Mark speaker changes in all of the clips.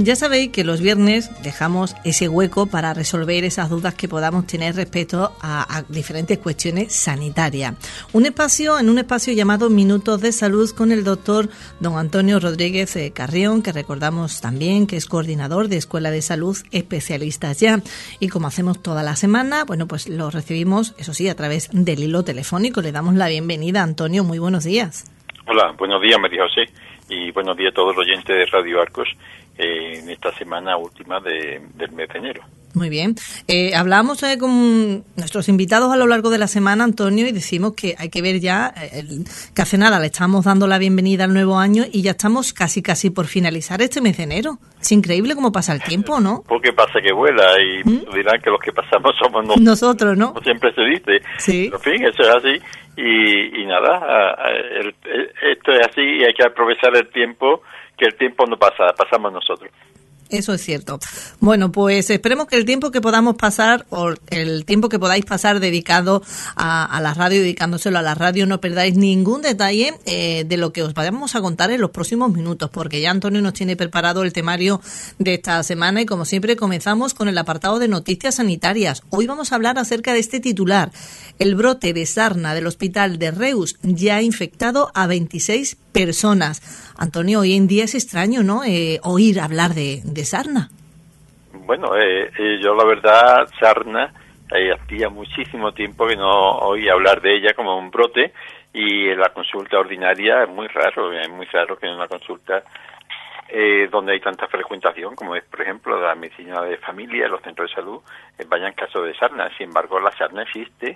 Speaker 1: Ya sabéis que los viernes dejamos ese hueco para resolver esas dudas que podamos tener respecto a diferentes cuestiones sanitarias. En un espacio llamado Minutos de Salud con el doctor don Antonio Rodríguez Carrión, que recordamos también que es coordinador de Escuela de Salud Especialistas Ya. Y como hacemos toda la semana, bueno, pues lo recibimos, eso sí, a través del hilo telefónico. Le damos la bienvenida, Antonio. Muy buenos días.
Speaker 2: Hola, buenos días, María José, y buenos días a todos los oyentes de Radio Arcos en esta semana última del mes de enero.
Speaker 1: Muy bien. Hablamos con nuestros invitados a lo largo de la semana, Antonio, y decimos que hay que ver ya, que hace nada le estamos dando la bienvenida al nuevo año y ya estamos casi por finalizar este mes de enero. Es increíble cómo pasa el tiempo, ¿no?
Speaker 2: Porque pasa que vuela y dirán que los que pasamos somos
Speaker 1: nosotros, ¿no?
Speaker 2: Como siempre se dice.
Speaker 1: Sí.
Speaker 2: Pero, en fin, eso es así. Y nada, esto es así y hay que aprovechar el tiempo, que el tiempo no pasa, pasamos nosotros.
Speaker 1: Eso es cierto. Bueno, pues esperemos que el tiempo que podamos pasar, o el tiempo que podáis pasar dedicado a la radio, dedicándoselo a la radio, no perdáis ningún detalle de lo que os vayamos a contar en los próximos minutos, porque ya Antonio nos tiene preparado el temario de esta semana y como siempre comenzamos con el apartado de noticias sanitarias. Hoy vamos a hablar acerca de este titular. El brote de sarna del hospital de Reus ya ha infectado a 26 personas. Antonio, hoy en día es extraño, ¿no?, oír hablar de sarna.
Speaker 2: Bueno, yo la verdad, sarna, hacía muchísimo tiempo que no oía hablar de ella como un brote, y en la consulta ordinaria es muy raro que en una consulta donde hay tanta frecuentación, como es, por ejemplo, la medicina de familia, los centros de salud, vayan casos de sarna. Sin embargo, la sarna existe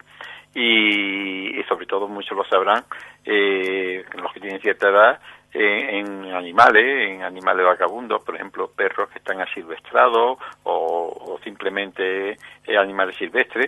Speaker 2: y sobre todo muchos lo sabrán, los que tienen cierta edad, en animales vagabundos, por ejemplo, perros que están asilvestrados o simplemente animales silvestres.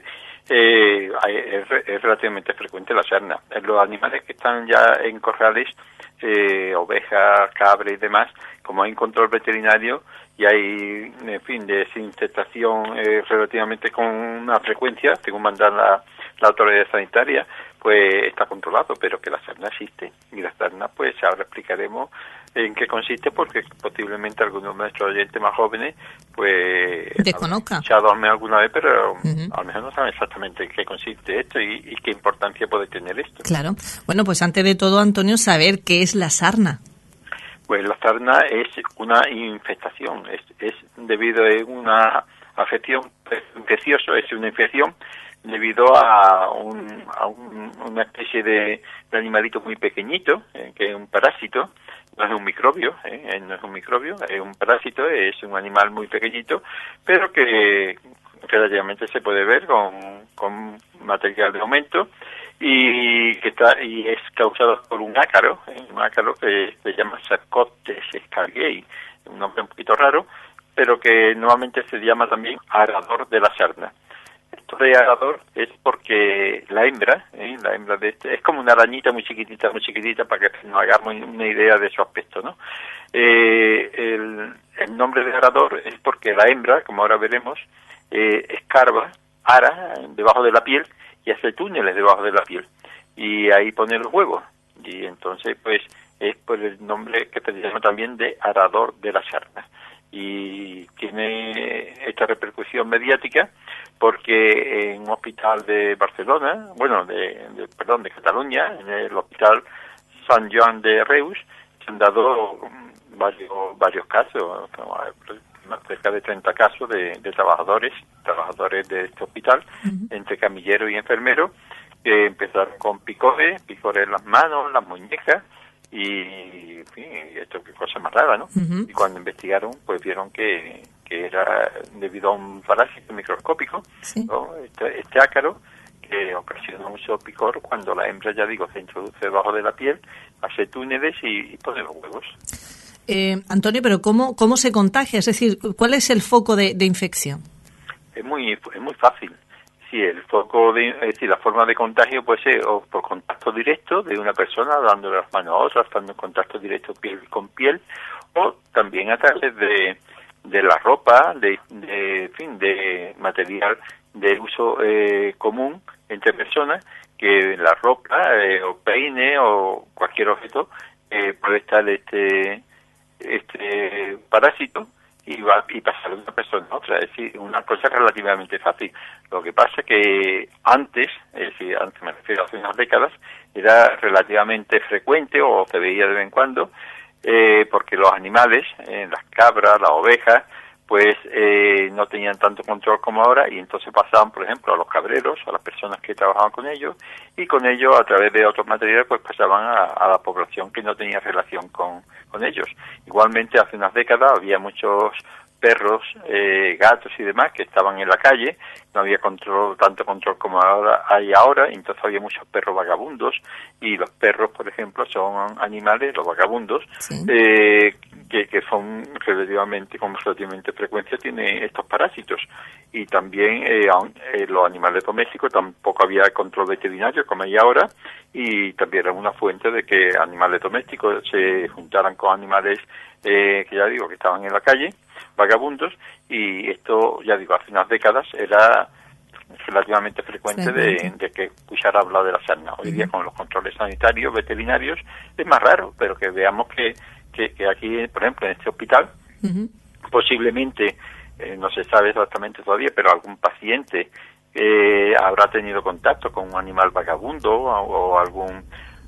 Speaker 2: Es relativamente frecuente la sarna. En los animales que están ya en corrales, ovejas, cabras y demás, como hay un control veterinario y hay, en fin, desinfectación relativamente con una frecuencia, según manda la autoridad sanitaria, pues está controlado, pero que la sarna existe. Y la sarna, pues ahora explicaremos en qué consiste, porque posiblemente algunos de nuestros oyentes más jóvenes pues
Speaker 1: desconozcan.
Speaker 2: Han escuchado alguna vez, pero a lo mejor no saben exactamente en qué consiste esto y qué importancia puede tener esto.
Speaker 1: Claro. Bueno, pues antes de todo, Antonio, saber qué es la sarna.
Speaker 2: Pues la sarna es una infestación, es debido a una afección infecciosa, es una infección debido a una especie de animalito muy pequeñito, que es un parásito. No es un microbio, es un parásito, es un animal muy pequeñito, pero que relativamente se puede ver con material de aumento y es causado por un ácaro que se llama Sarcotes escargiei, un nombre un poquito raro, pero que nuevamente se llama también arador de la sarna. Esto de arador es porque la hembra de este es como una arañita muy chiquitita, para que nos hagamos una idea de su aspecto, ¿no? El nombre de arador es porque la hembra, como ahora veremos, ara debajo de la piel y hace túneles debajo de la piel y ahí pone los huevos, y entonces pues es por el nombre que se llama también de arador de la sarna. Y tiene esta repercusión mediática porque en un hospital de Barcelona, de Cataluña, en el hospital Sant Joan de Reus, se han dado varios casos, cerca de 30 casos de trabajadores de este hospital, entre camilleros y enfermeros, que empezaron con picores en las manos, las muñecas, y en fin, esto qué cosa más rara, ¿no? Y cuando investigaron, pues vieron que era debido a un parásito microscópico, ¿sí? ¿No? Este ácaro, que ocasiona mucho picor cuando la hembra, ya digo, se introduce debajo de la piel, hace túneles y pone los huevos.
Speaker 1: Antonio, pero ¿cómo se contagia? Es decir, ¿cuál es el foco de infección?
Speaker 2: Es muy fácil. Sí, la forma de contagio puede ser o por contacto directo de una persona dándole las manos a otra, estando en contacto directo piel con piel, o también a través de la ropa, de material de uso común entre personas, que la ropa o peine o cualquier objeto puede estar este parásito, y pasar de una persona a otra. Es decir, una cosa relativamente fácil. Lo que pasa es que antes, es decir, antes me refiero a hace unas décadas, era relativamente frecuente o se veía de vez en cuando, porque los animales, las cabras, las ovejas, pues no tenían tanto control como ahora, y entonces pasaban, por ejemplo, a los cabreros, a las personas que trabajaban con ellos, y con ellos, a través de otros materiales, pues pasaban a la población que no tenía relación con ellos. Igualmente, hace unas décadas había muchos perros, gatos y demás que estaban en la calle, no había tanto control como ahora hay ahora, entonces había muchos perros vagabundos, y los perros, por ejemplo, son animales, los vagabundos, sí, que son con relativamente frecuencia tienen estos parásitos. Y también los animales domésticos tampoco había control veterinario como hay ahora, y también era una fuente de que animales domésticos se juntaran con animales que ya digo que estaban en la calle, vagabundos, y esto, ya digo, hace unas décadas era relativamente frecuente de que escuchara hablar de la sarna. Hoy día, con los controles sanitarios, veterinarios, es más raro, pero que veamos que aquí, por ejemplo, en este hospital, posiblemente, no se sabe exactamente todavía, pero algún paciente habrá tenido contacto con un animal vagabundo o algún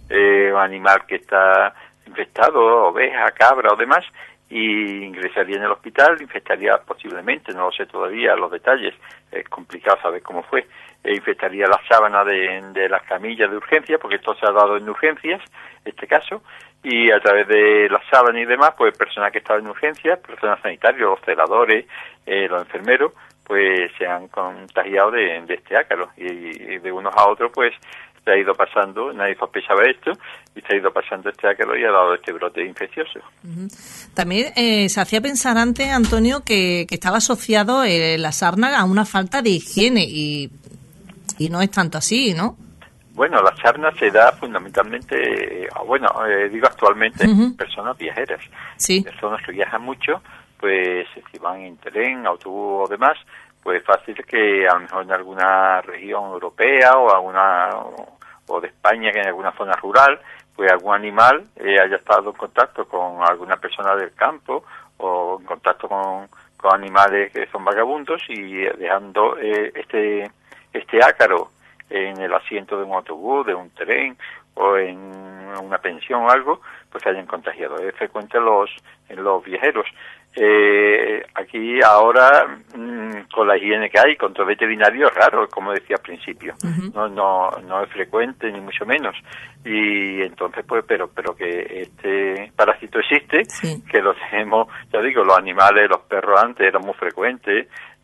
Speaker 2: animal que está infectado, oveja, cabra o demás, y ingresaría en el hospital, infectaría posiblemente, no lo sé todavía los detalles, es complicado saber cómo fue, infectaría la sábana de las camillas de urgencia, porque esto se ha dado en urgencias, este caso, y a través de la sábana y demás, pues personas que estaban en urgencias, personas sanitarias, los celadores, los enfermeros, pues se han contagiado de este ácaro, y de unos a otros, pues se ha ido pasando, nadie sospechaba esto, y se ha ido pasando este ácaro y ha dado este brote infeccioso.
Speaker 1: También se hacía pensar antes, Antonio, que estaba asociado la sarna a una falta de higiene, y no es tanto así, ¿no?
Speaker 2: Bueno, la sarna se da fundamentalmente, digo actualmente, personas viajeras. Sí. Personas que viajan mucho, pues si van en tren, autobús o demás, pues fácil que a lo mejor en alguna región europea o de España, que en alguna zona rural, pues algún animal haya estado en contacto con alguna persona del campo o en contacto con animales que son vagabundos, y dejando este ácaro en el asiento de un autobús, de un tren o en una pensión o algo, pues se hayan contagiado. Es frecuente en los viajeros. Aquí ahora, con la higiene que hay, control veterinario es raro, como decía al principio. No es frecuente, ni mucho menos. Y entonces, pues, pero que este parásito existe, sí, que lo tenemos, ya digo, los animales, los perros antes eran muy frecuentes,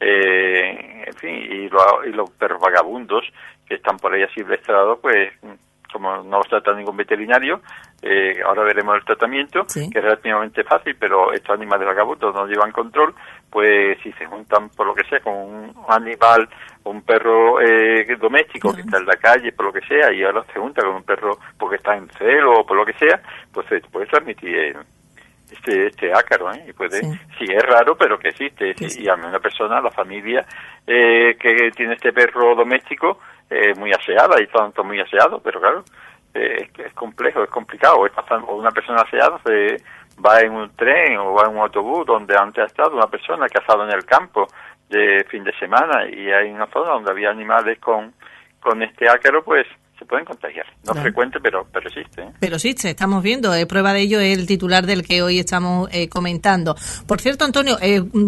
Speaker 2: en fin, y los perros vagabundos que están por ahí así silvestrados, pues, como no los trata ningún veterinario, ahora veremos el tratamiento, sí, que es relativamente fácil, pero estos animales vagabundos no llevan control, pues si se juntan por lo que sea con un animal, un perro doméstico que está en la calle, por lo que sea, y ahora se junta con un perro porque está en celo o por lo que sea, pues se puede transmitir este ácaro, y puede, sí, es raro, pero que existe, sí, y a una persona, la familia que tiene este perro doméstico, muy aseada, y tanto muy aseado, pero claro, es complejo, es complicado. O una persona aseada se va en un tren o va en un autobús donde antes ha estado una persona que ha estado en el campo de fin de semana, y hay una zona donde había animales con este ácaro, pues se pueden contagiar. No es frecuente, pero existe.
Speaker 1: Pero existe, estamos viendo. Prueba de ello es el titular del que hoy estamos comentando. Por cierto, Antonio,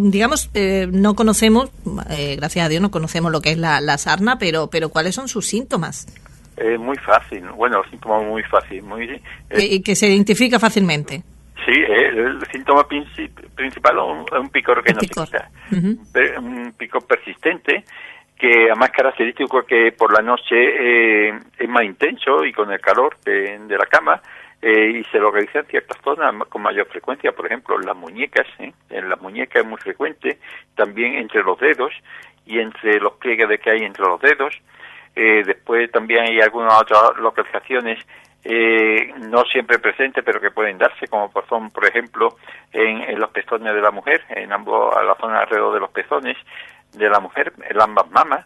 Speaker 1: no conocemos, gracias a Dios, no conocemos lo que es la sarna, pero ¿cuáles son sus síntomas?
Speaker 2: Muy fácil. Bueno, los síntomas muy fácil.
Speaker 1: Y que se identifica fácilmente.
Speaker 2: Sí, el síntoma principal es un picor que no se quita. Un picor persistente, que además característico que por la noche es más intenso y con el calor de la cama, y se localiza en ciertas zonas con mayor frecuencia, por ejemplo en las muñecas, en las muñecas es muy frecuente, también entre los dedos y entre los pliegues que hay entre los dedos. Después también hay algunas otras localizaciones no siempre presentes, pero que pueden darse, como son, por ejemplo, en los pezones de la mujer, a la zona alrededor de los pezones de la mujer, en ambas mamas,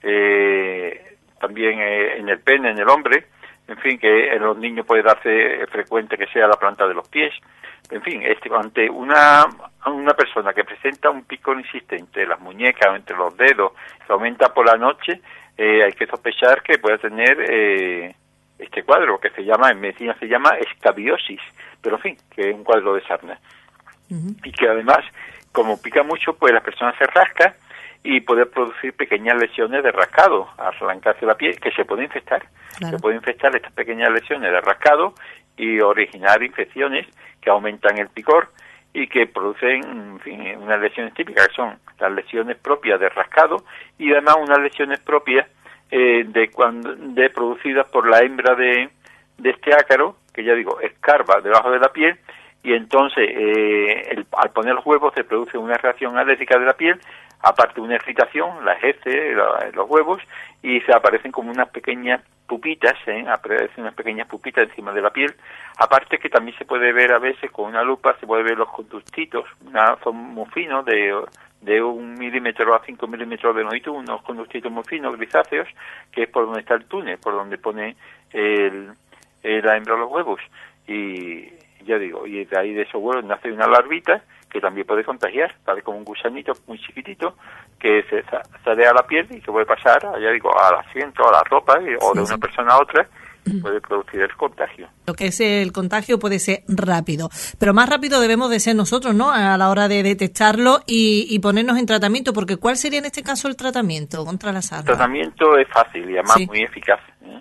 Speaker 2: también en el pene, en el hombre, en fin, que en los niños puede darse frecuente que sea la planta de los pies. En fin, ante una persona que presenta un picor insistente en las muñecas o entre los dedos, que aumenta por la noche, hay que sospechar que puede tener este cuadro, que en medicina se llama escabiosis, pero en fin, que es un cuadro de sarna. Y que además, como pica mucho, pues la persona se rasca y puede producir pequeñas lesiones de rascado, arrancarse la piel, que se puede infectar. Claro. Se puede infectar estas pequeñas lesiones de rascado y originar infecciones que aumentan el picor y que producen, en fin, unas lesiones típicas, que son las lesiones propias de rascado y además unas lesiones propias producidas por la hembra de este ácaro, que ya digo, escarba debajo de la piel, y entonces al poner los huevos se produce una reacción alérgica de la piel, aparte una irritación, las heces, los huevos, y se aparecen como unas pequeñas pupitas, aparecen unas pequeñas pupitas encima de la piel, aparte que también se puede ver a veces con una lupa, se puede ver los conductitos, son muy finos, de 1 milímetro a 5 milímetros de longitud, unos conductitos muy finos, grisáceos, que es por donde está el túnel, por donde pone la hembra los huevos, y ya digo, y de ahí de esos huevos nace una larvita que también puede contagiar, tal como un gusanito muy chiquitito que se sale a la piel y que puede pasar, ya digo, al asiento, a la ropa, o de una persona a otra, puede producir el contagio.
Speaker 1: Lo que es el contagio puede ser rápido, pero más rápido debemos de ser nosotros, ¿no?, a la hora de detectarlo y ponernos en tratamiento, porque ¿cuál sería en este caso el tratamiento contra la sarna? El
Speaker 2: tratamiento es fácil y además muy eficaz.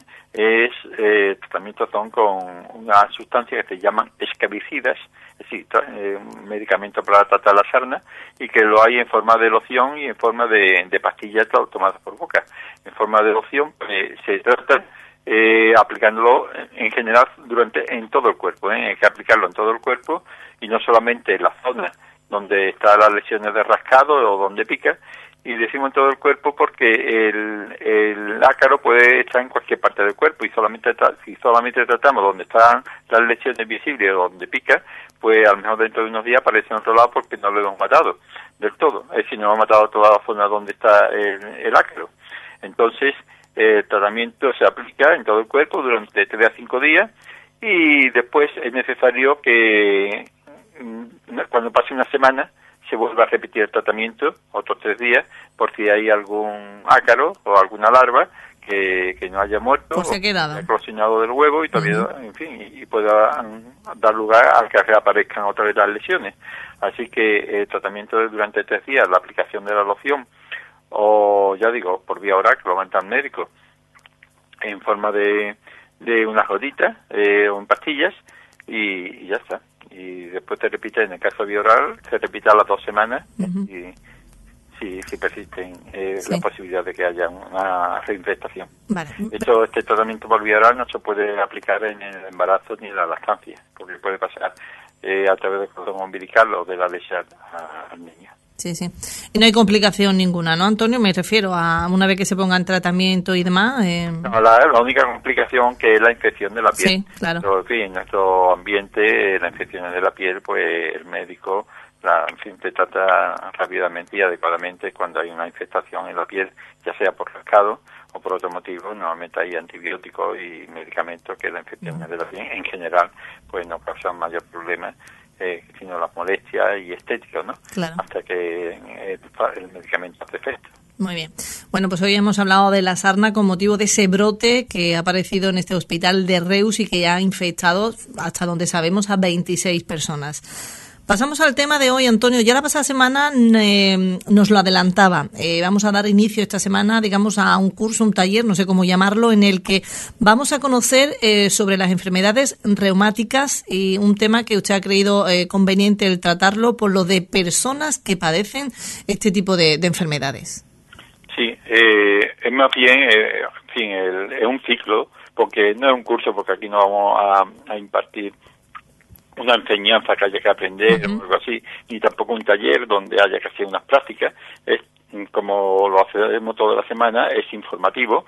Speaker 2: Tratamientos son con una sustancia que se llaman escabicidas, es decir, un medicamento para tratar la sarna, y que lo hay en forma de loción y en forma de pastillas tomadas por boca. En forma de loción se trata aplicándolo en general en todo el cuerpo, hay que aplicarlo en todo el cuerpo y no solamente en la zona donde están las lesiones de rascado o donde pica, y decimos en todo el cuerpo porque el ácaro puede estar en cualquier parte del cuerpo y si solamente tratamos donde están las lesiones visibles o donde pica, pues a lo mejor dentro de unos días aparece en otro lado porque no lo hemos matado del todo, es decir, no hemos matado toda la zona donde está el ácaro. Entonces el tratamiento se aplica en todo el cuerpo durante 3 a 5 días y después es necesario que cuando pase una semana se vuelva a repetir el tratamiento otros 3 días por si hay algún ácaro o alguna larva que no haya muerto o haya eclosionado del huevo y todavía, en fin, y pueda dar lugar a que reaparezcan otra vez las lesiones. Así que el tratamiento es durante 3 días, la aplicación de la loción o, ya digo, por vía oral, que lo manda el médico, en forma de unas gotitas o en pastillas y ya está. Y después te repite, en el caso de vía oral, se repite a las 2 semanas y si persisten la posibilidad de que haya una reinfestación. Vale. De hecho, este tratamiento por vía oral no se puede aplicar en el embarazo ni en la lactancia, porque puede pasar a través del cordón umbilical o de la leche al niño.
Speaker 1: Sí, sí. Y no hay complicación ninguna, ¿no, Antonio? Me refiero a una vez que se ponga en tratamiento y demás.
Speaker 2: No, la única complicación que es la infección de la piel.
Speaker 1: Sí, claro.
Speaker 2: Pero, en fin, en nuestro ambiente, la infección de la piel, pues el médico se trata rápidamente y adecuadamente cuando hay una infestación en la piel, ya sea por rascado o por otro motivo. Normalmente hay antibióticos y medicamentos que la infección de la piel en general pues no causan mayor problema, sino las molestias y estéticos, ¿no?
Speaker 1: Claro.
Speaker 2: Hasta que el medicamento hace efecto.
Speaker 1: Muy bien. Bueno, pues hoy hemos hablado de la sarna con motivo de ese brote que ha aparecido en este hospital de Reus y que ha infectado, hasta donde sabemos, a 26 personas. Pasamos al tema de hoy, Antonio. Ya la pasada semana nos lo adelantaba. Vamos a dar inicio esta semana, digamos, a un curso, un taller, no sé cómo llamarlo, en el que vamos a conocer sobre las enfermedades reumáticas y un tema que usted ha creído conveniente el tratarlo por lo de personas que padecen este tipo de enfermedades.
Speaker 2: Sí, es más bien, en fin, es un ciclo, porque no es un curso, porque aquí no vamos a impartir una enseñanza que haya que aprender o algo así, ni tampoco un taller donde haya que hacer unas prácticas. Es como lo hacemos toda la semana, es informativo,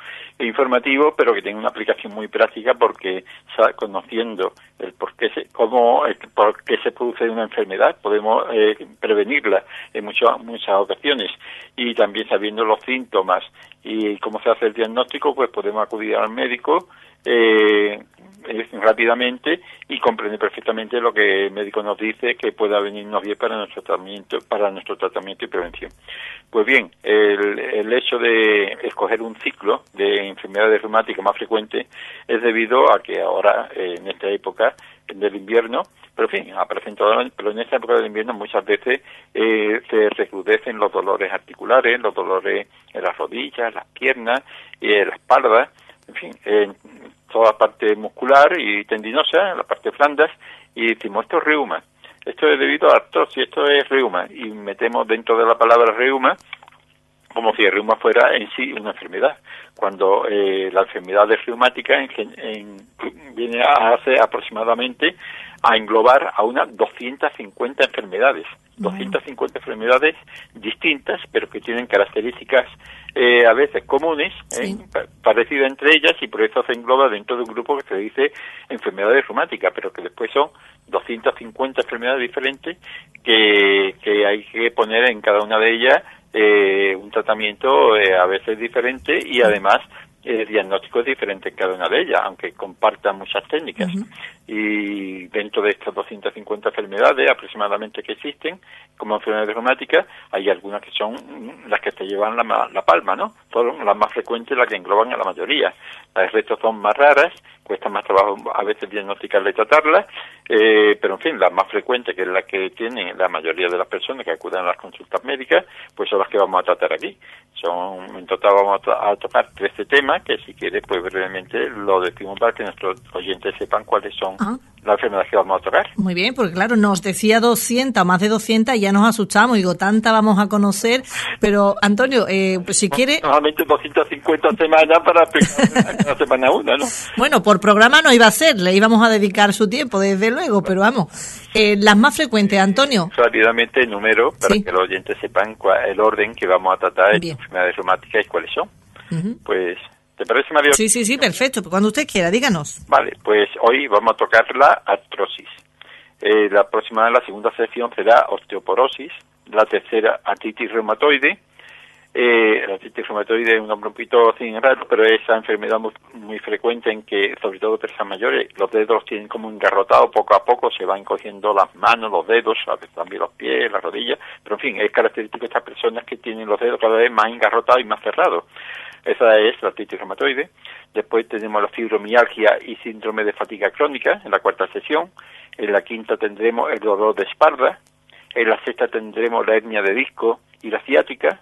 Speaker 2: pero que tiene una aplicación muy práctica porque conociendo el por qué se produce una enfermedad, podemos prevenirla en muchas ocasiones, y también sabiendo los síntomas y cómo se hace el diagnóstico, pues podemos acudir al médico rápidamente y comprende perfectamente lo que el médico nos dice que pueda venirnos bien para nuestro tratamiento y prevención. Pues bien, el hecho de escoger un ciclo de enfermedades reumáticas más frecuente es debido a que ahora, en esta época del invierno, pero en fin, aparecen todas, pero en esta época del invierno muchas veces se recrudecen los dolores articulares, los dolores en las rodillas, las piernas, la espalda, en fin, en toda la parte muscular y tendinosa, la parte blandas, y decimos, esto es reuma. Esto es debido a artrosis, esto es reuma, y metemos dentro de la palabra reuma como si el reuma fuera en sí una enfermedad, cuando la enfermedad reumática viene a hacer aproximadamente a englobar a unas 250 enfermedades, 250 enfermedades distintas, pero que tienen características a veces comunes, parecidas entre ellas, y por eso se engloba dentro de un grupo que se dice enfermedades reumáticas, pero que después son 250 enfermedades diferentes que hay que poner en cada una de ellas un tratamiento a veces diferente y además diagnóstico es diferente en cada una de ellas, aunque compartan muchas técnicas. Y dentro de estas 250 enfermedades aproximadamente que existen como enfermedades reumáticas, hay algunas que son las que te llevan la palma, ¿no? Son las más frecuentes, las que engloban a la mayoría. Las restos son más raras, cuesta más trabajo a veces diagnosticarla y tratarlas, pero en fin, las más frecuentes, que es la que tienen la mayoría de las personas que acuden a las consultas médicas, pues son las que vamos a tratar aquí. En total vamos a tocar 13 temas, que si quieres, pues brevemente lo decimos para que nuestros oyentes sepan cuáles son las enfermedades que vamos a tocar.
Speaker 1: Muy bien, porque claro, nos decía 200, más de 200, y ya nos asustamos, digo, tanta vamos a conocer, pero Antonio, pues si quiere...
Speaker 2: Normalmente 250 semanas para explicar cada semana una, ¿no?
Speaker 1: Bueno, por programa no iba a ser, le íbamos a dedicar su tiempo, desde luego, pero vamos, las más frecuentes, Antonio.
Speaker 2: Rápidamente el número, para que los oyentes sepan el orden que vamos a tratar de enfermedades reumáticas y cuáles son. Pues... ¿te parece, Mario?
Speaker 1: Sí, perfecto. Cuando usted quiera, díganos.
Speaker 2: Vale, pues hoy vamos a tocar la artrosis. La segunda sección será osteoporosis, la tercera artritis reumatoide. La artritis reumatoide es un nombre un poquito sin raro, pero es esa enfermedad muy frecuente en que, sobre todo personas mayores, los dedos tienen como engarrotados, poco a poco se van cogiendo las manos, los dedos, a veces también los pies, las rodillas, pero en fin, es característico de estas personas que tienen los dedos cada vez más engarrotados y más cerrados. Esa es la artritis reumatoide. Después tenemos la fibromialgia y síndrome de fatiga crónica en la cuarta sesión. En la quinta tendremos el dolor de espalda. En la sexta tendremos la hernia de disco y la ciática.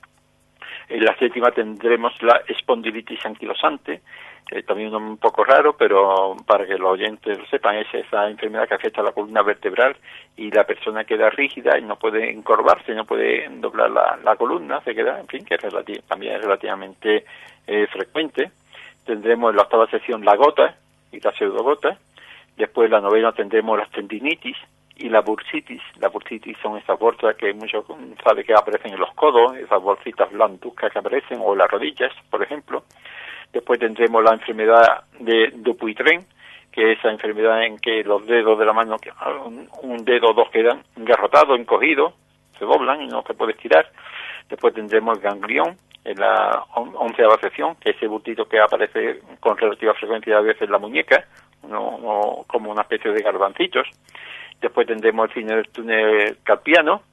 Speaker 2: En la séptima tendremos la espondilitis anquilosante, también un poco raro, pero para que los oyentes lo sepan, es esa enfermedad que afecta a la columna vertebral y la persona queda rígida y no puede encorvarse, no puede doblar la columna, se queda, en fin, que también es relativamente frecuente. Tendremos en la octava sesión la gota y la pseudogota. Después en la novena tendremos las tendinitis y la bursitis. La bursitis son esas bolsas que muchos saben que aparecen en los codos, esas bolsitas blancuzcas que aparecen, o en las rodillas, por ejemplo. Después tendremos la enfermedad de Dupuytren, que es esa enfermedad en que los dedos de la mano, un dedo o dos quedan engarrotados, encogidos, se doblan y no se puede estirar. Después tendremos el ganglión en la 11ª sesión, que es ese bultito que aparece con relativa frecuencia a veces en la muñeca, como una especie de garbancitos. Después tendremos el cine del túnel carpiano,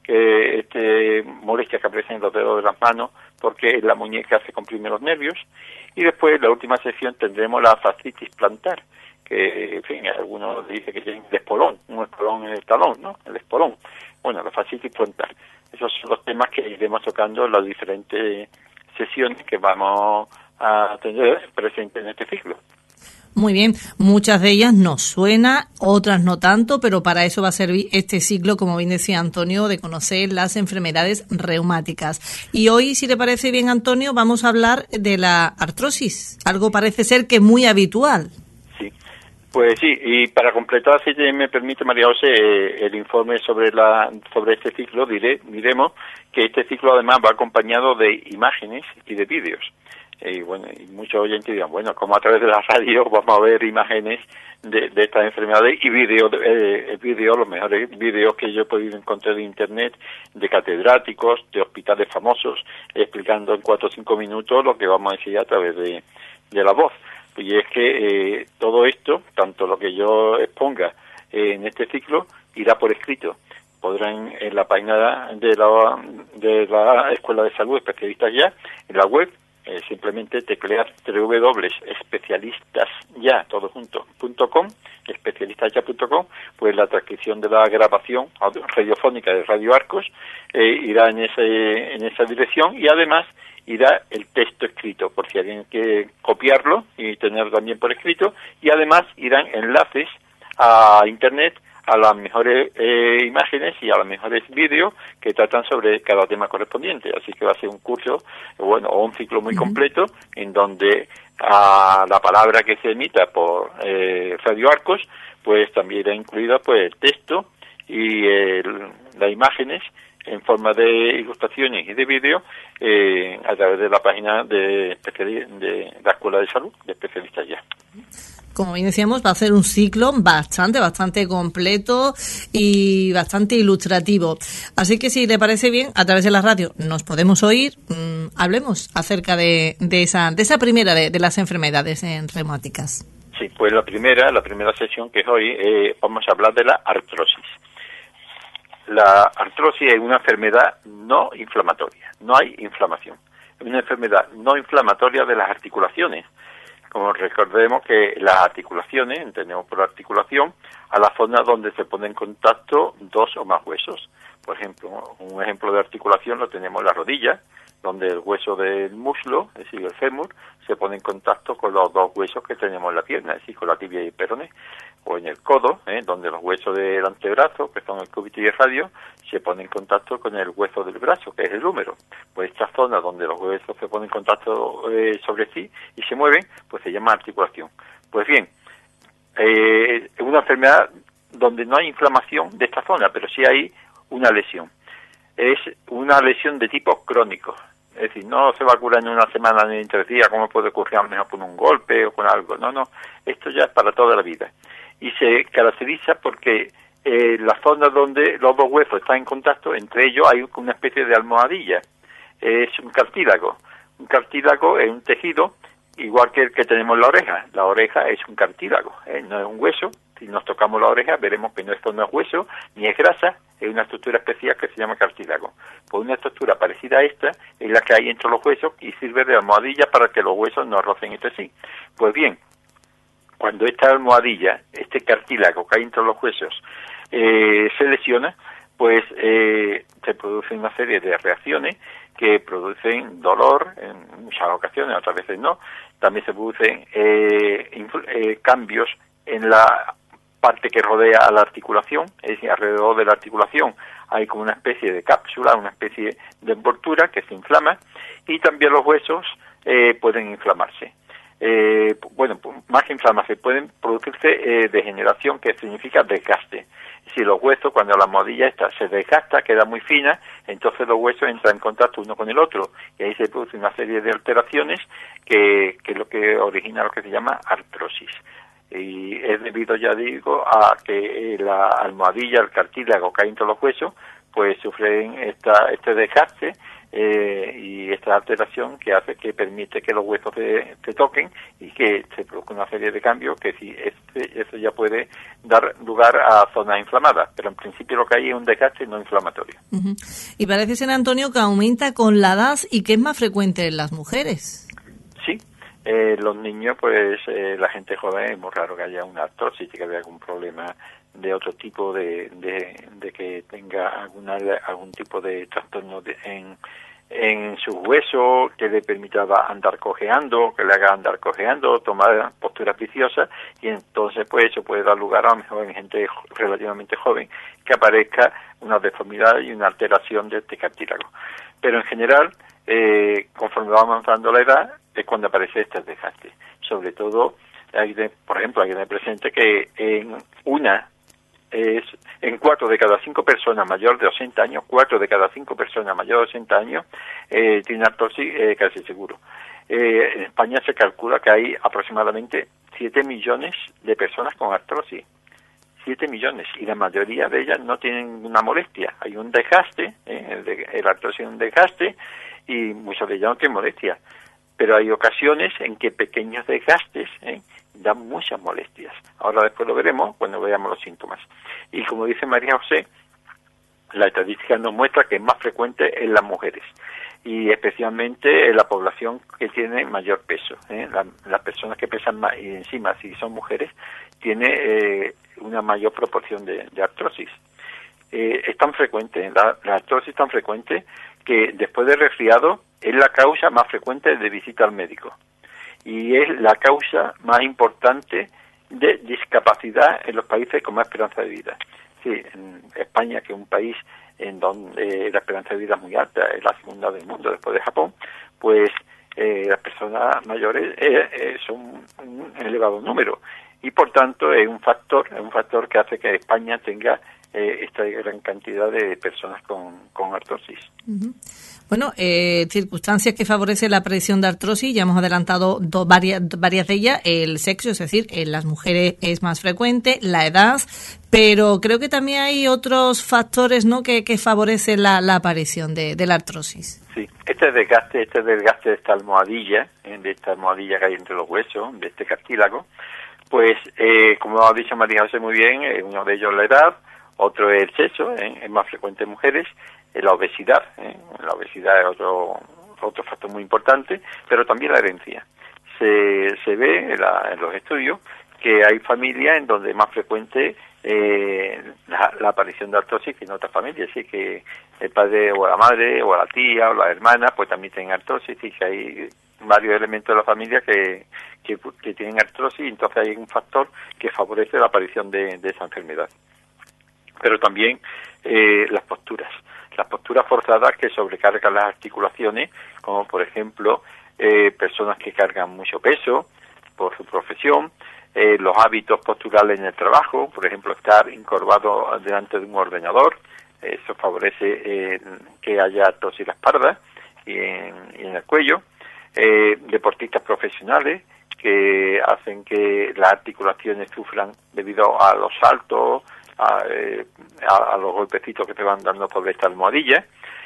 Speaker 2: que molestias que aparecen en los dedos de las manos porque en la muñeca se comprimen los nervios. Y después, en la última sección, tendremos la fascitis plantar, que, en fin, algunos dicen que tienen el espolón, un espolón en el talón, ¿no? El espolón. Bueno, la fascitis plantar. Esos son los temas que iremos tocando en las diferentes sesiones que vamos a tener presentes en este ciclo.
Speaker 1: Muy bien, muchas de ellas nos suena, otras no tanto, pero para eso va a servir este ciclo, como bien decía Antonio, de conocer las enfermedades reumáticas. Y hoy, si le parece bien, Antonio, vamos a hablar de la artrosis, algo parece ser que muy habitual.
Speaker 2: Sí, pues sí, y para completar, si me permite, María José, el informe sobre este ciclo, diremos que este ciclo además va acompañado de imágenes y de vídeos. Y bueno, y muchos oyentes dirán, bueno, como a través de la radio vamos a ver imágenes de estas enfermedades y vídeos, los mejores vídeos que yo he podido encontrar en internet de catedráticos, de hospitales famosos, explicando en 4 o 5 minutos lo que vamos a decir a través de la voz. y es que todo esto, tanto lo que yo exponga en este ciclo, irá por escrito. Podrán en la página de la Escuela de Salud Especialistas Ya, en la web, simplemente teclear www.especialistasya.com, especialistasya.com, pues la transcripción de la grabación radiofónica de Radio Arcos irá en esa dirección, y además irá el texto escrito, por si alguien quiere copiarlo y tenerlo también por escrito, y además irán enlaces a Internet a las mejores imágenes y a los mejores vídeos que tratan sobre cada tema correspondiente. Así que va a ser un curso, o un ciclo muy completo, en donde a la palabra que se emita por Radio Arcos, pues también irá incluida pues el texto y las imágenes en forma de ilustraciones y de vídeo a través de la página de la Escuela de Salud de Especialistas Ya.
Speaker 1: Como bien decíamos, va a ser un ciclo bastante completo y bastante ilustrativo. Así que si le parece bien, a través de la radio nos podemos oír, hablemos acerca de esa primera de las enfermedades reumáticas.
Speaker 2: Sí, pues la primera sesión que es hoy, vamos a hablar de la artrosis. La artrosis es una enfermedad no inflamatoria, no hay inflamación. Es una enfermedad no inflamatoria de las articulaciones. Como recordemos que las articulaciones, entendemos por articulación, a la zona donde se ponen en contacto dos o más huesos. Por ejemplo, un ejemplo de articulación lo tenemos en la rodilla, donde el hueso del muslo, es decir, el fémur, se pone en contacto con los dos huesos que tenemos en la pierna, es decir, con la tibia y el peroné. O en el codo, donde los huesos del antebrazo, que son el cúbito y el radio, se ponen en contacto con el hueso del brazo, que es el húmero. Pues esta zona donde los huesos se ponen en contacto sobre sí y se mueven, pues se llama articulación. Pues bien, es una enfermedad donde no hay inflamación de esta zona, pero sí hay una lesión. Es una lesión de tipo crónico. Es decir, no se va a curar en una semana ni en 3 días, como puede ocurrir a lo mejor con un golpe o con algo. No, esto ya es para toda la vida. Y se caracteriza porque la zona donde los dos huesos están en contacto, entre ellos hay una especie de almohadilla. Es un cartílago. Un cartílago es un tejido igual que el que tenemos en la oreja. La oreja es un cartílago, no es un hueso. Si nos tocamos la oreja veremos que esto no es hueso ni es grasa, es una estructura especial que se llama cartílago. Pues una estructura parecida a esta es la que hay entre los huesos y sirve de almohadilla para que los huesos no rocen entre sí. Pues bien, cuando esta almohadilla, este cartílago que hay entre los huesos, se lesiona, pues se produce una serie de reacciones que producen dolor en muchas ocasiones, otras veces no. También se producen cambios en la parte que rodea a la articulación, es decir, alrededor de la articulación hay como una especie de cápsula, una especie de envoltura que se inflama, y también los huesos pueden inflamarse. Más que inflamarse, pueden producirse degeneración, que significa desgaste. Si los huesos, cuando la almohadilla esta se desgasta, queda muy fina, entonces los huesos entran en contacto uno con el otro, y ahí se produce una serie de alteraciones que es lo que origina lo que se llama artrosis. Y es debido, ya digo, a que la almohadilla, el cartílago que hay entre los huesos, pues sufren este desgaste y esta alteración que permite que los huesos se toquen y que se produzca una serie de cambios que sí, eso ya puede dar lugar a zonas inflamadas, pero en principio lo que hay es un desgaste no inflamatorio.
Speaker 1: Uh-huh. Y parece ser, Antonio, que aumenta con la edad y que es más frecuente en las mujeres.
Speaker 2: Sí. Los niños, pues la gente joven, es muy raro que haya una artrosis, que haya algún problema de otro tipo, de que tenga algún tipo de trastorno en sus huesos que le permita andar cojeando, que le haga andar cojeando, tomar posturas viciosas, y entonces pues eso puede dar lugar a lo mejor en gente relativamente joven que aparezca una deformidad y una alteración de este cartílago. Pero en general, conforme va avanzando la edad, es cuando aparece este desgaste. Sobre todo, por ejemplo, hay que tener presente que en 4 de cada 5 personas mayores de 80 años, 4 de cada 5 personas mayores de 80 años tienen artrosis casi seguro. En España se calcula que hay aproximadamente 7 millones de personas con artrosis. 7 millones, y la mayoría de ellas no tienen una molestia. Hay un desgaste, el artrosis es un desgaste, y muchas de ellas no tienen molestia. pero hay ocasiones en que pequeños desgastes dan muchas molestias. Ahora después lo veremos cuando veamos los síntomas. Y como dice María José, la estadística nos muestra que es más frecuente en las mujeres y especialmente en la población que tiene mayor peso. Las personas que pesan más y encima, si son mujeres, tiene una mayor proporción de artrosis. Es tan frecuente, la artrosis es tan frecuente que después de resfriado es la causa más frecuente de visita al médico y es la causa más importante de discapacidad en los países con más esperanza de vida. Sí, en España, que es un país en donde la esperanza de vida es muy alta, es la segunda del mundo después de Japón, pues las personas mayores son un elevado número y por tanto es un factor que hace que España tenga esta gran cantidad de personas con artrosis.
Speaker 1: Uh-huh. Bueno, circunstancias que favorecen la aparición de artrosis, ya hemos adelantado varias de ellas. El sexo, es decir, en las mujeres es más frecuente, la edad, pero creo que también hay otros factores, ¿no?, que favorecen la aparición de la artrosis.
Speaker 2: Sí, este desgaste de esta almohadilla, de esta almohadilla que hay entre los huesos, de este cartílago, pues como ha dicho María José muy bien, uno de ellos la edad, otro es el sexo, es más frecuente en mujeres, la obesidad, la obesidad es otro factor muy importante, pero también la herencia. Se ve en los estudios que hay familias en donde es más frecuente la aparición de artrosis que en otras familias, sí, que el padre o la madre o la tía o la hermana pues también tienen artrosis y que hay varios elementos de la familia que tienen artrosis y entonces hay un factor que favorece la aparición de esa enfermedad. Pero también las posturas forzadas que sobrecargan las articulaciones, como por ejemplo personas que cargan mucho peso por su profesión, los hábitos posturales en el trabajo, por ejemplo estar encorvado delante de un ordenador, eso favorece que haya artrosis en la espalda y en el cuello, deportistas profesionales que hacen que las articulaciones sufran debido a los saltos, a los golpecitos que te van dando por esta almohadilla,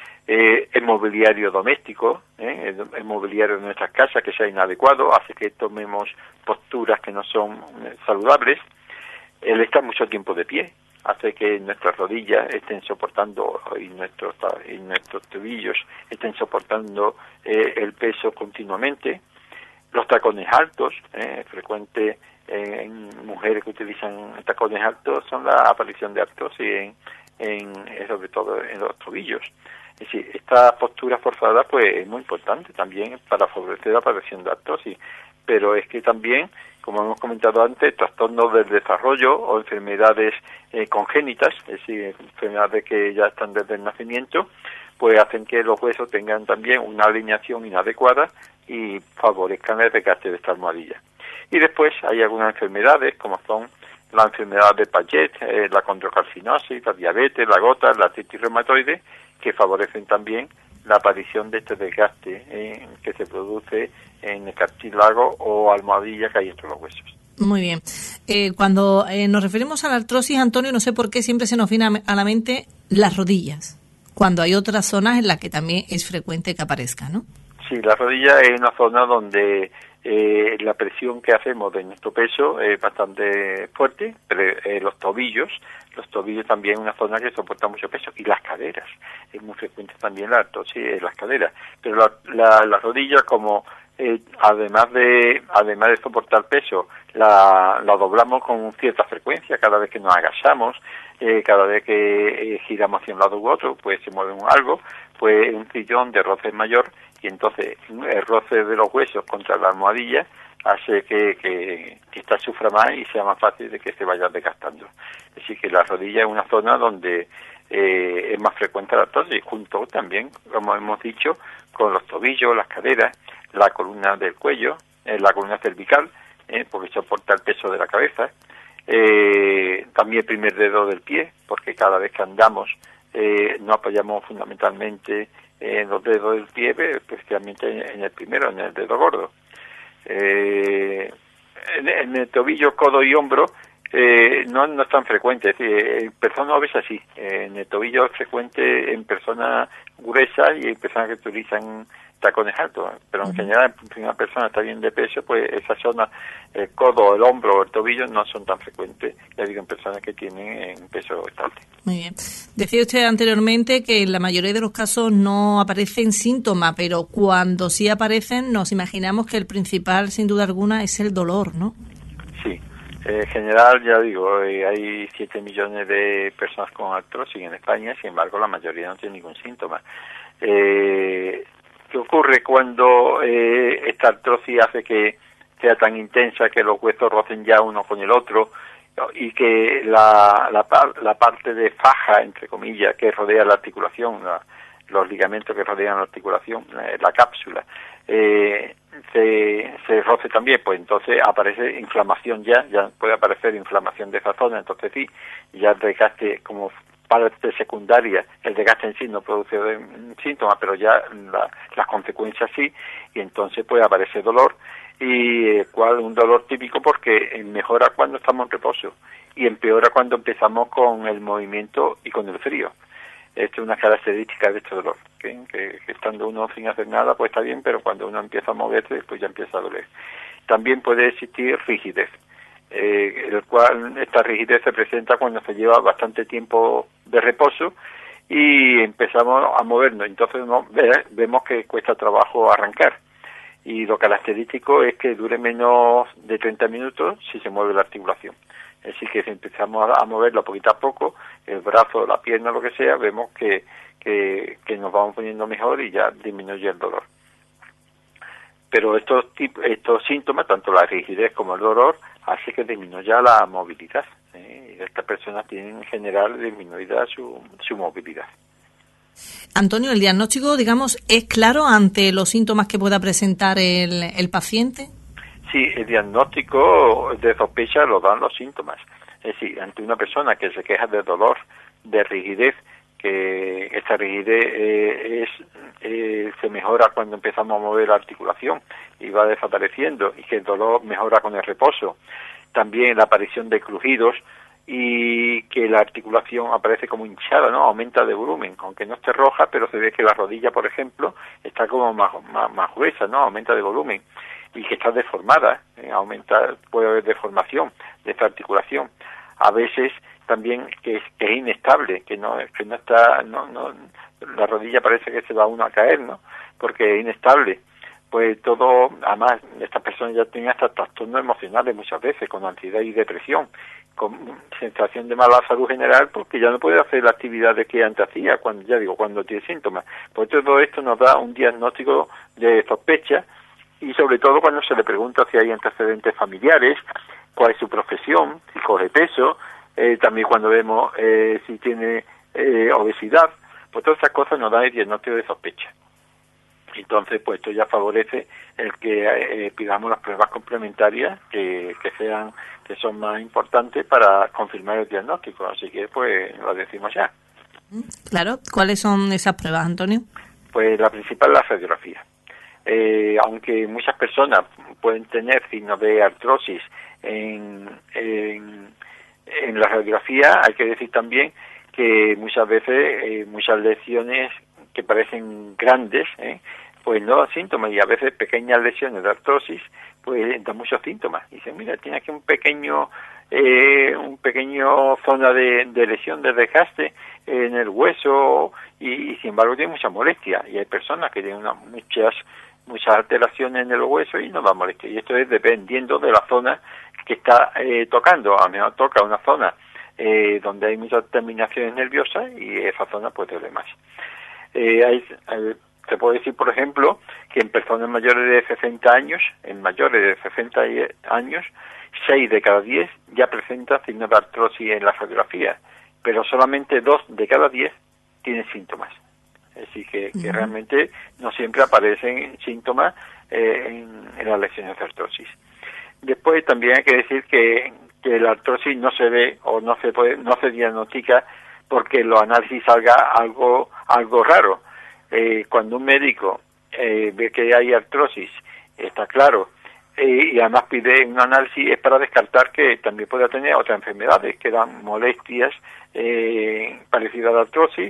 Speaker 2: el mobiliario doméstico, el mobiliario de nuestras casas que sea inadecuado hace que tomemos posturas que no son saludables, el estar mucho tiempo de pie hace que nuestras rodillas estén soportando y nuestros tobillos estén soportando el peso continuamente, los tacones altos, frecuente en mujeres que utilizan tacones altos son la aparición de artrosis sobre todo en los tobillos. Es decir, esta postura forzada pues es muy importante también para favorecer la aparición de artrosis, pero es que también, como hemos comentado antes, trastornos del desarrollo o enfermedades congénitas, es decir, enfermedades que ya están desde el nacimiento, pues hacen que los huesos tengan también una alineación inadecuada y favorezcan el desgaste de esta almohadilla. Y después hay algunas enfermedades, como son la enfermedad de Paget, la condrocalcinosis, la diabetes, la gota, la artritis reumatoide, que favorecen también la aparición de este desgaste que se produce en el cartílago o almohadilla que hay entre los huesos.
Speaker 1: Muy bien. Cuando nos referimos a la artrosis, Antonio, no sé por qué siempre se nos viene a la mente las rodillas, cuando hay otras zonas en las que también es frecuente que aparezca, ¿no? Sí,
Speaker 2: la rodilla es una zona donde la presión que hacemos de nuestro peso es bastante fuerte, pero los tobillos también es una zona que soporta mucho peso, y las caderas, es muy frecuente también la artrosis en las caderas, pero la rodilla, como además de soportar peso, la doblamos con cierta frecuencia, cada vez que nos agachamos, cada vez que giramos hacia un lado u otro, pues se mueve algo, pues un sillón de roce mayor, y entonces el roce de los huesos contra la almohadilla hace que esta sufra más y sea más fácil de que se vaya desgastando. Es decir, que la rodilla es una zona donde es más frecuente la artrosis, junto también, como hemos dicho, con los tobillos, las caderas, la columna del cuello, la columna cervical, porque soporta el peso de la cabeza, también el primer dedo del pie, porque cada vez que andamos no apoyamos fundamentalmente en los dedos del pie, especialmente en el primero, en el dedo gordo. En el tobillo, codo y hombro No es tan frecuente, es decir, en personas obesas sí, en el tobillo es frecuente en personas gruesas y en personas que utilizan tacones altos, pero en general, si una persona está bien de peso, pues esa zona, el codo, el hombro o el tobillo no son tan frecuentes, ya digo, en personas que tienen un peso estable.
Speaker 1: Muy bien. Decía usted anteriormente que en la mayoría de los casos no aparecen síntomas, pero cuando sí aparecen nos imaginamos que el principal, sin duda alguna, es el dolor, ¿no?
Speaker 2: Sí. En general, ya digo, hay 7 millones de personas con artrosis en España, sin embargo, la mayoría no tiene ningún síntoma. ¿Qué ocurre cuando esta artrosis hace que sea tan intensa que los huesos rocen ya uno con el otro y que la parte de faja, entre comillas, que rodea la articulación, los ligamentos que rodean la articulación, la cápsula, se roce también? Pues entonces aparece inflamación ya puede aparecer inflamación de esa zona, entonces sí, ya el desgaste como parte secundaria, el desgaste en sí no produce síntomas, pero ya las consecuencias sí, y entonces puede aparecer dolor, y un dolor típico porque mejora cuando estamos en reposo y empeora cuando empezamos con el movimiento y con el frío. Esta es una característica de este dolor, que estando uno sin hacer nada pues está bien, pero cuando uno empieza a moverse pues ya empieza a doler. También puede existir rigidez, el cual esta rigidez se presenta cuando se lleva bastante tiempo de reposo y empezamos a movernos, entonces vemos que cuesta trabajo arrancar, y lo característico es que dure menos de 30 minutos si se mueve la articulación. Es decir, que si empezamos a moverlo poquito a poco, el brazo, la pierna, lo que sea, vemos que nos vamos poniendo mejor y ya disminuye el dolor. Pero estos síntomas, tanto la rigidez como el dolor, hace que disminuya la movilidad. Estas personas tienen en general disminuida su movilidad.
Speaker 1: Antonio, ¿el diagnóstico, digamos, es claro ante los síntomas que pueda presentar el paciente?
Speaker 2: Sí, el diagnóstico de sospecha lo dan los síntomas. Es decir, ante una persona que se queja de dolor, de rigidez, que esta rigidez se mejora cuando empezamos a mover la articulación y va desapareciendo, y que el dolor mejora con el reposo. También la aparición de crujidos y que la articulación aparece como hinchada, ¿no? Aumenta de volumen, aunque no esté roja, pero se ve que la rodilla, por ejemplo, está como más gruesa, ¿no? Aumenta de volumen. Y que está deformada, puede haber deformación de esta articulación. A veces también que es inestable, que no está, la rodilla parece que se va uno a caer, ¿no? Porque es inestable. Pues todo, además, estas personas ya tienen hasta trastornos emocionales muchas veces, con ansiedad y depresión, con sensación de mala salud general, porque ya no puede hacer las actividades que antes hacía, cuando tiene síntomas. Pues todo esto nos da un diagnóstico de sospecha, y sobre todo cuando se le pregunta si hay antecedentes familiares, cuál es su profesión, si coge peso, también cuando vemos si tiene obesidad, pues todas esas cosas nos dan el diagnóstico de sospecha. Entonces, pues esto ya favorece el que pidamos las pruebas complementarias que son más importantes para confirmar el diagnóstico. Así que, pues, lo decimos ya.
Speaker 1: Claro. ¿Cuáles son esas pruebas, Antonio?
Speaker 2: Pues la principal es la radiografía. Aunque muchas personas pueden tener signos de artrosis en la radiografía, hay que decir también que muchas veces muchas lesiones que parecen grandes, pues no dan síntomas, y a veces pequeñas lesiones de artrosis pues dan muchos síntomas. Y dicen, mira, tiene aquí un pequeño zona de lesión, de desgaste en el hueso, y sin embargo tiene mucha molestia, y hay personas que tienen muchas alteraciones en el hueso y no da molestia, y esto es dependiendo de la zona que está tocando. A lo mejor toca una zona donde hay muchas terminaciones nerviosas y esa zona pues duele más. Se puede decir, por ejemplo, que en personas mayores de 60 años, 6 de cada 10 ya presentan signos de artrosis en la radiografía, pero solamente 2 de cada 10 tienen síntomas. Es decir, que realmente no siempre aparecen síntomas en las lesiones de artrosis. Después también hay que decir que la artrosis no se ve o no se diagnostica porque en los análisis salga algo raro. Cuando un médico ve que hay artrosis, está claro y además pide un análisis es para descartar que también pueda tener otras enfermedades que dan molestias parecidas a la artrosis,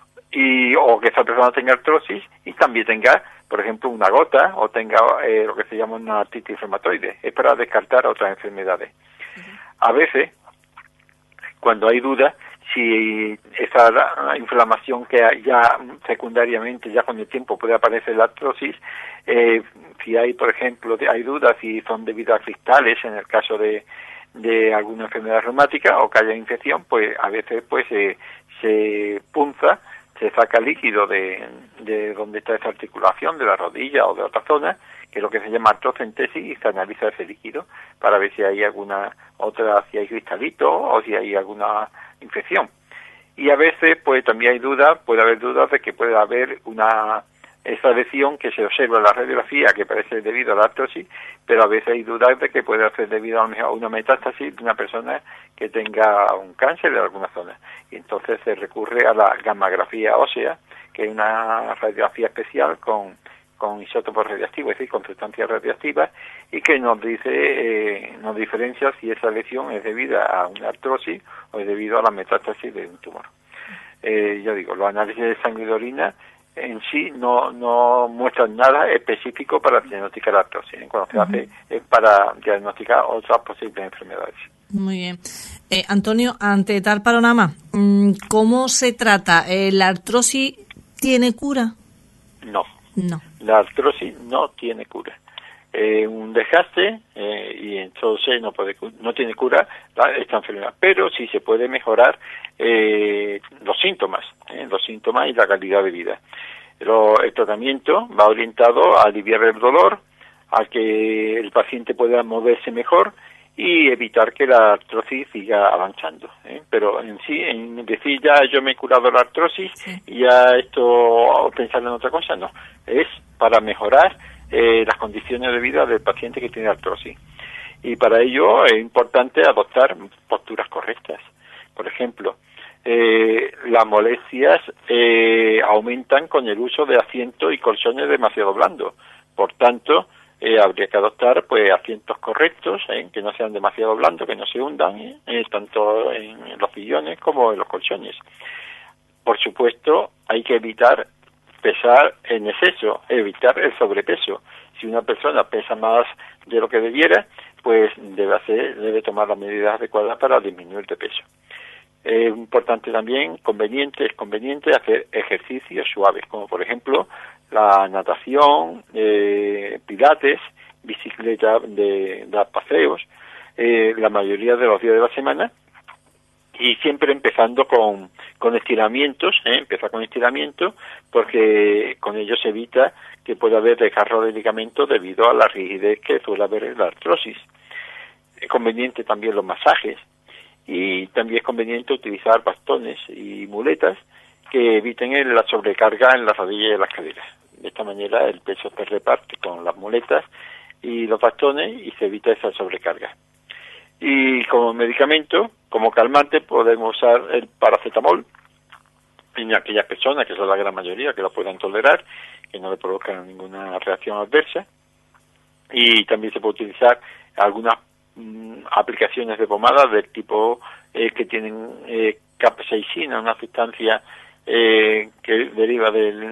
Speaker 2: o que esa persona tenga artrosis y también tenga, por ejemplo, una gota o tenga lo que se llama una artritis reumatoide. Es para descartar otras enfermedades. A veces, cuando hay dudas, si esa inflamación que ya secundariamente, ya con el tiempo puede aparecer la artrosis, si hay, por ejemplo, hay dudas si son debido a cristales, en el caso de alguna enfermedad reumática, o que haya infección, pues a veces pues se punza, se saca líquido de donde está esa articulación, de la rodilla o de otra zona, que es lo que se llama artrocentesis, y se analiza ese líquido para ver si hay alguna otra, si hay cristalito o si hay alguna infección. Y a veces pues también hay dudas, puede haber dudas de que pueda haber esa lesión que se observa en la radiografía que parece debido a la artrosis, pero a veces hay dudas de que puede ser debido a una metástasis de una persona que tenga un cáncer de alguna zona. Y entonces se recurre a la gammagrafía ósea, que es una radiografía especial con isótopos radiactivos, es decir, con sustancias radiactivas, y que nos diferencia si esa lesión es debida a una artrosis o es debido a la metástasis de un tumor. Yo digo, los análisis de sangre y de orina en sí no muestran nada específico para diagnosticar la artrosis. Cuando se hace es para diagnosticar otras posibles enfermedades.
Speaker 1: Muy bien. Antonio, ante tal panorama, ¿cómo se trata? ¿La artrosis tiene cura?
Speaker 2: No.
Speaker 1: No.
Speaker 2: La artrosis no tiene cura. Un desgaste y entonces no tiene cura esta enfermedad, pero sí se puede mejorar los síntomas y la calidad de vida. El tratamiento va orientado a aliviar el dolor, a que el paciente pueda moverse mejor y evitar que la artrosis siga avanzando. Pero en sí, en decir ya yo me he curado la artrosis y ya esto, pensar en otra cosa, no. Es para mejorar las condiciones de vida del paciente que tiene artrosis. Y para ello es importante adoptar posturas correctas. Por ejemplo, las molestias aumentan con el uso de asientos y colchones demasiado blandos. Por tanto, habría que adoptar pues asientos correctos, que no sean demasiado blandos, que no se hundan, tanto en los sillones como en los colchones. Por supuesto, hay que evitar pesar en exceso, evitar el sobrepeso. Si una persona pesa más de lo que debiera, pues debe tomar las medidas adecuadas para disminuir de peso. Es importante también, es conveniente hacer ejercicios suaves, como por ejemplo la natación, pilates, bicicleta de dar paseos, la mayoría de los días de la semana, y siempre empezando con estiramientos, empezar con estiramientos, porque con ello se evita que pueda haber desgarro de ligamentos debido a la rigidez que suele haber en la artrosis. Es conveniente también los masajes, y también es conveniente utilizar bastones y muletas que eviten la sobrecarga en las rodillas y las caderas. De esta manera el peso se reparte con las muletas y los bastones y se evita esa sobrecarga. Y como medicamento, como calmante, podemos usar el paracetamol en aquellas personas, que son la gran mayoría, que lo puedan tolerar, que no le provocan ninguna reacción adversa. Y también se puede utilizar algunas aplicaciones de pomada del tipo que tienen capsaicina, una sustancia que deriva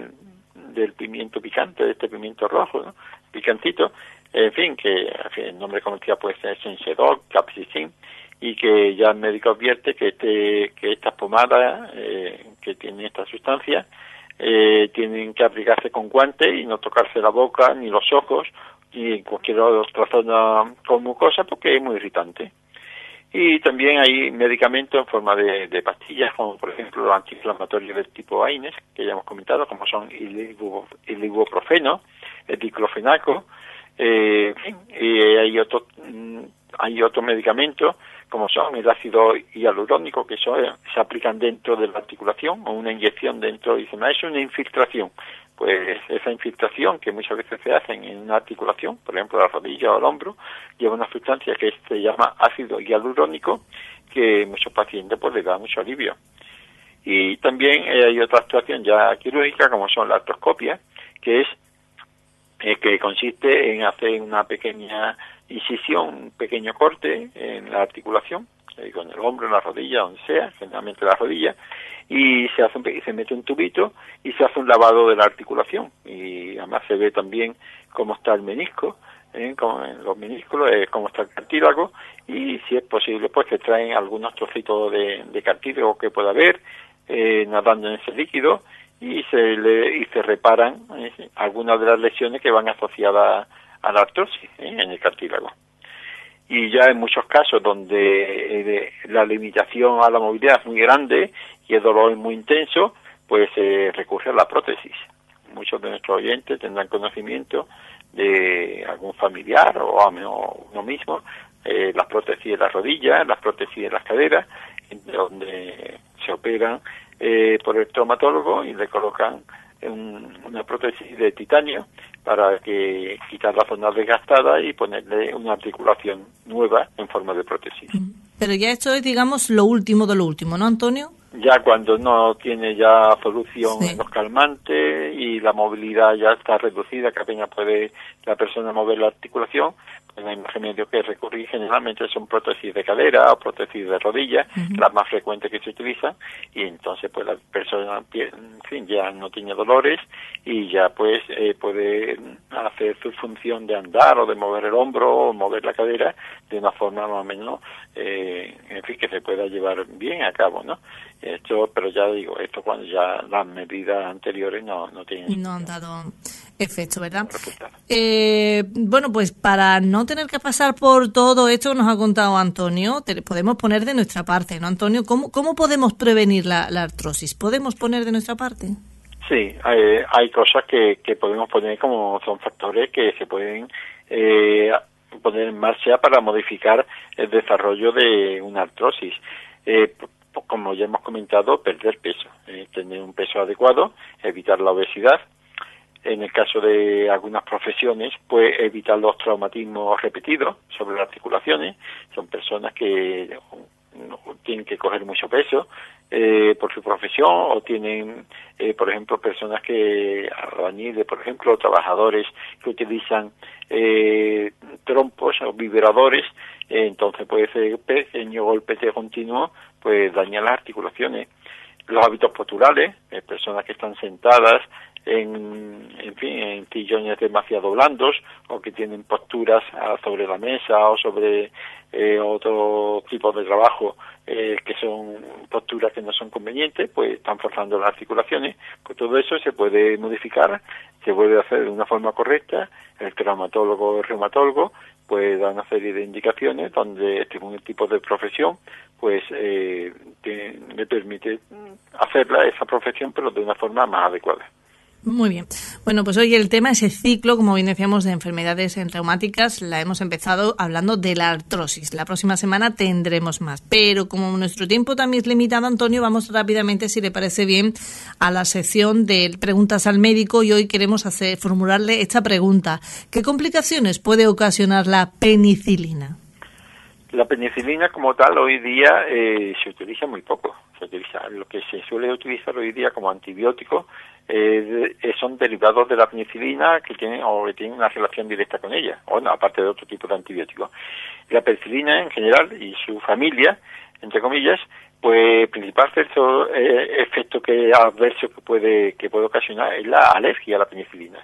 Speaker 2: del pimiento picante, de este pimiento rojo, ¿no? Picantito, en fin, que el nombre comercial puede ser Sensodoc, capsaicin, y que ya el médico advierte que estas pomadas que tienen esta sustancia tienen que aplicarse con guantes y no tocarse la boca ni los ojos ni cualquier otra zona con mucosa, porque es muy irritante. Y también hay medicamentos en forma de pastillas, como por ejemplo los antiinflamatorios del tipo AINES, que ya hemos comentado, como son el ibuprofeno, el diclofenaco, y hay otros medicamentos, como son el ácido hialurónico, que se aplican dentro de la articulación, o una inyección dentro, y dicen, es una infiltración. Pues esa infiltración que muchas veces se hacen en una articulación, por ejemplo la rodilla o el hombro, lleva una sustancia que se llama ácido hialurónico, que muchos pacientes pues les da mucho alivio. Y también hay otra actuación ya quirúrgica, como son la artroscopia, que es que consiste en hacer una pequeña incisión, un pequeño corte en la articulación, con el hombro, en la rodilla, donde sea, generalmente la rodilla, y se mete un tubito y se hace un lavado de la articulación, y además se ve también cómo está el menisco, como en los meniscos, cómo está el cartílago, y si es posible pues que traen algunos trocitos de cartílago que pueda haber nadando en ese líquido, y se reparan algunas de las lesiones que van asociadas a la artrosis en el cartílago. Y ya en muchos casos donde la limitación a la movilidad es muy grande y el dolor es muy intenso, pues se recurre a la prótesis. Muchos de nuestros oyentes tendrán conocimiento de algún familiar o uno mismo, las prótesis de las rodillas, las prótesis de las caderas, donde se operan por el traumatólogo y le colocan una prótesis de titanio para quitar la zona desgastada y ponerle una articulación nueva en forma de prótesis.
Speaker 1: Pero ya esto es, digamos, lo último de lo último, ¿no, Antonio?
Speaker 2: Ya cuando no tiene ya solución en los calmantes y la movilidad ya está reducida, que apenas puede la persona mover la articulación, pues hay más remedio que recurrir. Generalmente son prótesis de cadera o prótesis de rodilla, las más frecuentes que se utilizan, y entonces pues la persona, en fin, ya no tiene dolores y ya pues puede hacer su función de andar o de mover el hombro o mover la cadera de una forma más o menos, en fin, que se pueda llevar bien a cabo, ¿no? Esto, pero ya digo, esto cuando ya las medidas anteriores no tienen...
Speaker 1: No han dado efecto, ¿verdad? Bueno, pues para no tener que pasar por todo esto que nos ha contado Antonio, podemos poner de nuestra parte, ¿no, Antonio? ¿Cómo podemos prevenir la artrosis? ¿Podemos poner de nuestra parte?
Speaker 2: Sí, hay cosas que podemos poner como son factores que se pueden poner en marcha para modificar el desarrollo de una artrosis. Como ya hemos comentado, perder peso, tener un peso adecuado, evitar la obesidad. En el caso de algunas profesiones, pues evitar los traumatismos repetidos sobre las articulaciones. Son personas que tienen que coger mucho peso por su profesión, o tienen, por ejemplo, personas albañiles, por ejemplo, trabajadores que utilizan trompos o vibradores. Entonces puede ser pequeño golpe continuo, pues daña las articulaciones. Los hábitos posturales, personas que están sentadas en sillones demasiado blandos, o que tienen posturas sobre la mesa o sobre otro tipo de trabajo, que son posturas que no son convenientes, pues están forzando las articulaciones. Pues todo eso se puede modificar, se puede hacer de una forma correcta. El traumatólogo o el reumatólogo pues da una serie de indicaciones donde, según el tipo de profesión, pues le permite hacerla esa profesión, pero de una forma más adecuada.
Speaker 1: Muy bien. Bueno, pues hoy el tema es el ciclo, como bien decíamos, de enfermedades reumáticas. La hemos empezado hablando de la artrosis. La próxima semana tendremos más. Pero como nuestro tiempo también es limitado, Antonio, vamos rápidamente, si le parece bien, a la sección de preguntas al médico, y hoy queremos formularle esta pregunta. ¿Qué complicaciones puede ocasionar la penicilina?
Speaker 2: La penicilina como tal hoy día se utiliza muy poco. Lo que se suele utilizar hoy día como antibiótico son derivados de la penicilina que tienen una relación directa con ella, o no, aparte de otro tipo de antibióticos. La penicilina en general y su familia, entre comillas, pues principal efecto adverso que puede ocasionar es la alergia a la penicilina,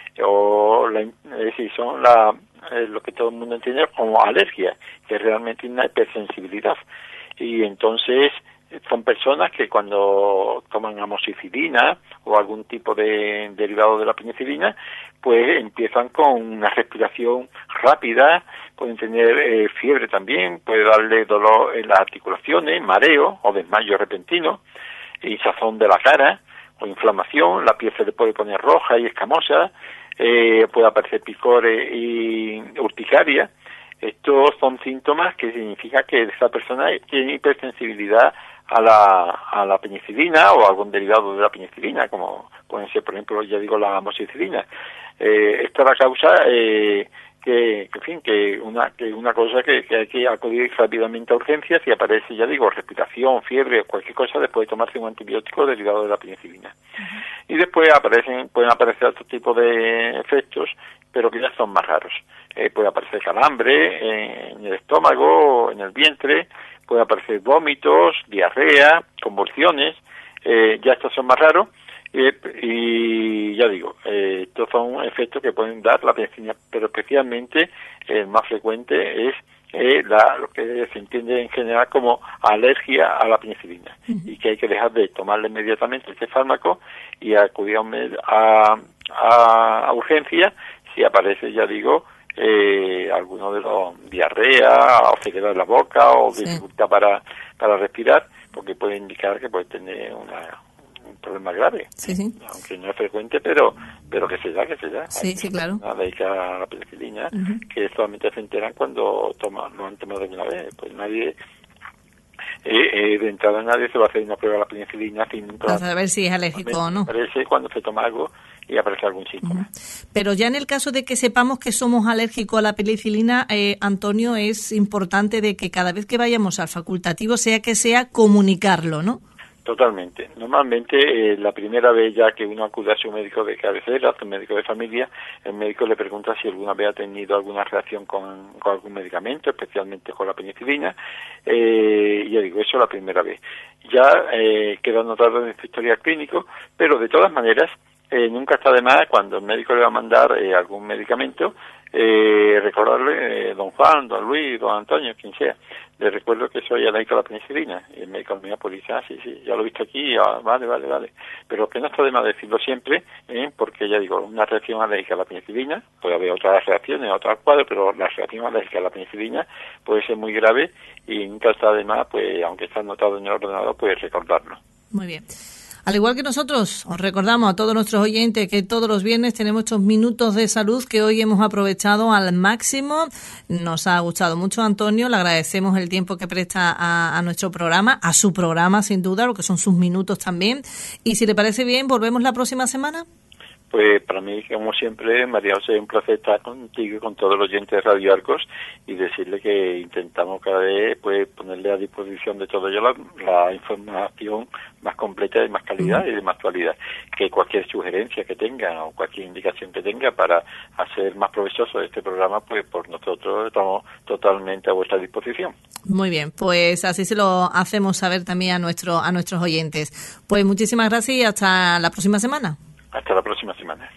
Speaker 2: es decir, son lo que todo el mundo entiende como alergia, que es realmente una hipersensibilidad. Y entonces son personas que cuando toman amoxicilina o algún tipo de derivado de la penicilina, pues empiezan con una respiración rápida, pueden tener fiebre también, puede darle dolor en las articulaciones, mareo o desmayo repentino, hinchazón de la cara o inflamación, la piel se le puede poner roja y escamosa, puede aparecer picores y urticaria. Estos son síntomas que significa que esa persona tiene hipersensibilidad a la penicilina o algún derivado de la penicilina, como pueden ser, por ejemplo, ya digo, la amoxicilina. Esta es la causa que una cosa que hay que acudir rápidamente a urgencias. Si aparece, ya digo, respiración, fiebre o cualquier cosa, después de tomarse un antibiótico derivado de la penicilina. Y Y después pueden aparecer otro tipo de efectos, pero que ya son más raros. Puede aparecer calambre en el estómago, en el vientre, puede aparecer vómitos, diarrea, convulsiones, ya estos son más raros. Y ya digo, estos son efectos que pueden dar la penicilina, pero especialmente el más frecuente es lo que se entiende en general como alergia a la penicilina, y que hay que dejar de tomarle inmediatamente este fármaco y acudir a urgencia si aparece, ya digo, alguno de los diarrea o sequedad en la boca o dificultad para respirar, porque puede indicar que puede tener un problema grave, aunque no es frecuente, pero que se da.
Speaker 1: Sí, claro.
Speaker 2: A la penicilina, que solamente se enteran cuando lo han tomado alguna vez. Pues nadie, de entrada nadie se va a hacer una prueba de la penicilina sin
Speaker 1: para saber si es alérgico o no.
Speaker 2: Aparece cuando se toma algo y aparece algún síntoma.
Speaker 1: Pero ya en el caso de que sepamos que somos alérgicos a la penicilina, Antonio, es importante de que cada vez que vayamos al facultativo, sea que sea, comunicarlo, ¿no?
Speaker 2: Totalmente. Normalmente, la primera vez ya que uno acude a su médico de cabecera, a su médico de familia, el médico le pregunta si alguna vez ha tenido alguna reacción con algún medicamento, especialmente con la penicilina. Y ya digo, eso la primera vez. Ya queda anotado en su historial clínico, pero de todas maneras, nunca está de más cuando el médico le va a mandar algún medicamento, recordarle, don Juan, don Luis, don Antonio, quien sea, le recuerdo que soy alérgico a la penicilina. Y el médico me dice, sí, ya lo he visto aquí, vale. Pero que no está de más decirlo siempre, porque ya digo, una reacción alérgica a la penicilina, puede haber otras reacciones, otros cuadros, pero la reacción alérgica a la penicilina puede ser muy grave y nunca está de más, pues aunque está anotado en el ordenador, pues recordarlo.
Speaker 1: Muy bien. Al igual que nosotros, os recordamos a todos nuestros oyentes que todos los viernes tenemos estos minutos de salud que hoy hemos aprovechado al máximo. Nos ha gustado mucho, Antonio. Le agradecemos el tiempo que presta a nuestro programa, a su programa, sin duda, lo que son sus minutos también. Y si le parece bien, ¿volvemos la próxima semana?
Speaker 2: Pues para mí, como siempre, María José, es un placer estar contigo y con todos los oyentes de Radio Arcos y decirle que intentamos cada vez pues ponerle a disposición de todo ello la información más completa, de más calidad y de más actualidad. Que cualquier sugerencia que tenga o cualquier indicación que tenga para hacer más provechoso este programa, pues por nosotros estamos totalmente a vuestra disposición.
Speaker 1: Muy bien, pues así se lo hacemos saber también a nuestros oyentes. Pues muchísimas gracias y hasta la próxima semana.
Speaker 2: Hasta la próxima semana.